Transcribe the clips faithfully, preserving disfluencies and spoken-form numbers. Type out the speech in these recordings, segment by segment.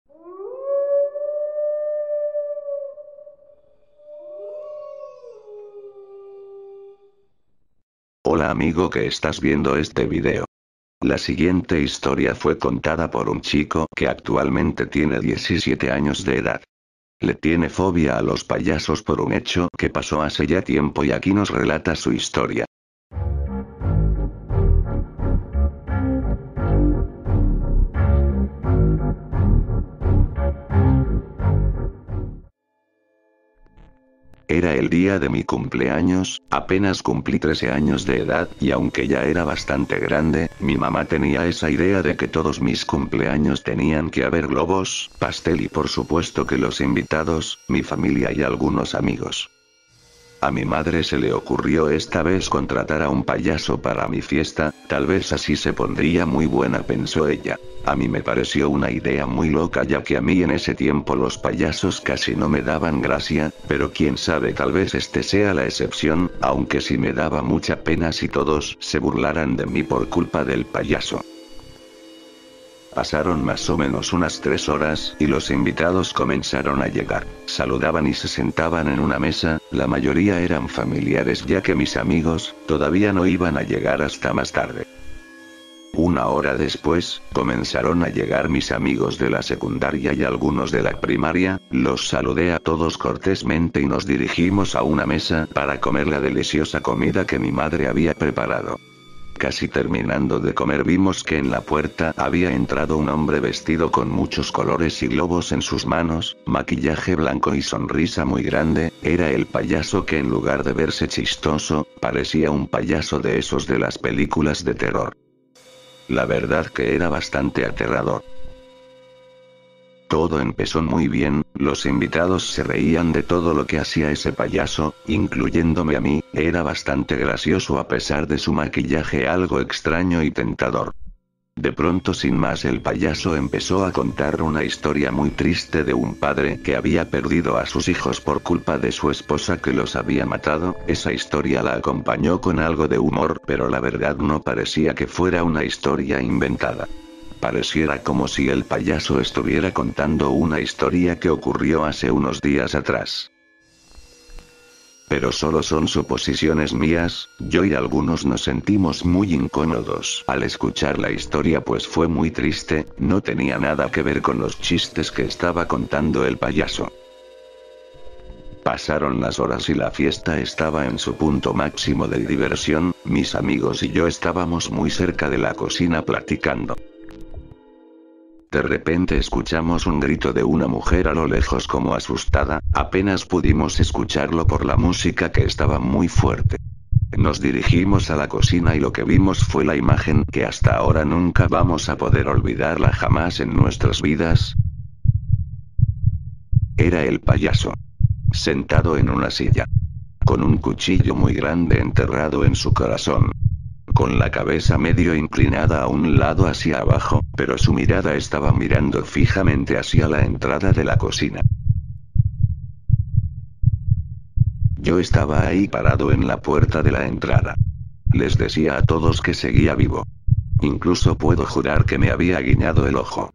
Hola amigo que estás viendo este video. La siguiente historia fue contada por un chico que actualmente tiene diecisiete años de edad. Le tiene fobia a los payasos por un hecho que pasó hace ya tiempo y aquí nos relata su historia. Era el día de mi cumpleaños, apenas cumplí trece años de edad y aunque ya era bastante grande, mi mamá tenía esa idea de que todos mis cumpleaños tenían que haber globos, pastel y por supuesto que los invitados, mi familia y algunos amigos. A mi madre se le ocurrió esta vez contratar a un payaso para mi fiesta, tal vez así se pondría muy buena, pensó ella. A mí me pareció una idea muy loca ya que a mí en ese tiempo los payasos casi no me daban gracia, pero quién sabe, tal vez este sea la excepción, aunque sí me daba mucha pena si todos se burlaran de mí por culpa del payaso. Pasaron más o menos unas tres horas, y los invitados comenzaron a llegar. Saludaban y se sentaban en una mesa, la mayoría eran familiares ya que mis amigos, todavía no iban a llegar hasta más tarde. Una hora después, comenzaron a llegar mis amigos de la secundaria y algunos de la primaria, los saludé a todos cortésmente y nos dirigimos a una mesa para comer la deliciosa comida que mi madre había preparado. Casi terminando de comer vimos que en la puerta había entrado un hombre vestido con muchos colores y globos en sus manos, maquillaje blanco y sonrisa muy grande. Era el payaso que en lugar de verse chistoso, parecía un payaso de esos de las películas de terror. La verdad que era bastante aterrador. Todo empezó muy bien, los invitados se reían de todo lo que hacía ese payaso, incluyéndome a mí, era bastante gracioso a pesar de su maquillaje algo extraño y tentador. De pronto sin más el payaso empezó a contar una historia muy triste de un padre que había perdido a sus hijos por culpa de su esposa que los había matado. Esa historia la acompañó con algo de humor, pero la verdad no parecía que fuera una historia inventada. Pareciera como si el payaso estuviera contando una historia que ocurrió hace unos días atrás. Pero solo son suposiciones mías, yo y algunos nos sentimos muy incómodos al escuchar la historia pues fue muy triste, no tenía nada que ver con los chistes que estaba contando el payaso. Pasaron las horas y la fiesta estaba en su punto máximo de diversión, mis amigos y yo estábamos muy cerca de la cocina platicando. De repente escuchamos un grito de una mujer a lo lejos como asustada, apenas pudimos escucharlo por la música que estaba muy fuerte. Nos dirigimos a la cocina y lo que vimos fue la imagen que hasta ahora nunca vamos a poder olvidarla jamás en nuestras vidas. Era el payaso. Sentado en una silla. Con un cuchillo muy grande enterrado en su corazón. Con la cabeza medio inclinada a un lado hacia abajo, pero su mirada estaba mirando fijamente hacia la entrada de la cocina. Yo estaba ahí parado en la puerta de la entrada. Les decía a todos que seguía vivo. Incluso puedo jurar que me había guiñado el ojo.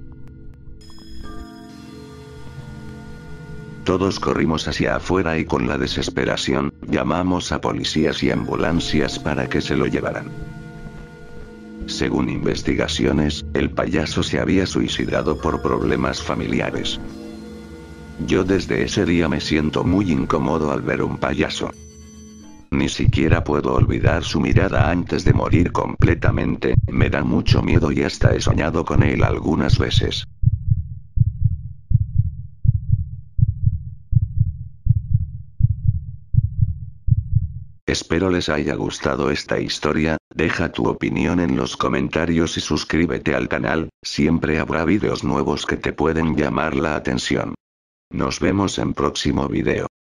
Todos corrimos hacia afuera y con la desesperación, llamamos a policías y ambulancias para que se lo llevaran. Según investigaciones, el payaso se había suicidado por problemas familiares. Yo desde ese día me siento muy incómodo al ver un payaso. Ni siquiera puedo olvidar su mirada antes de morir completamente, me da mucho miedo y hasta he soñado con él algunas veces. Espero les haya gustado esta historia, deja tu opinión en los comentarios y suscríbete al canal, siempre habrá vídeos nuevos que te pueden llamar la atención. Nos vemos en próximo video.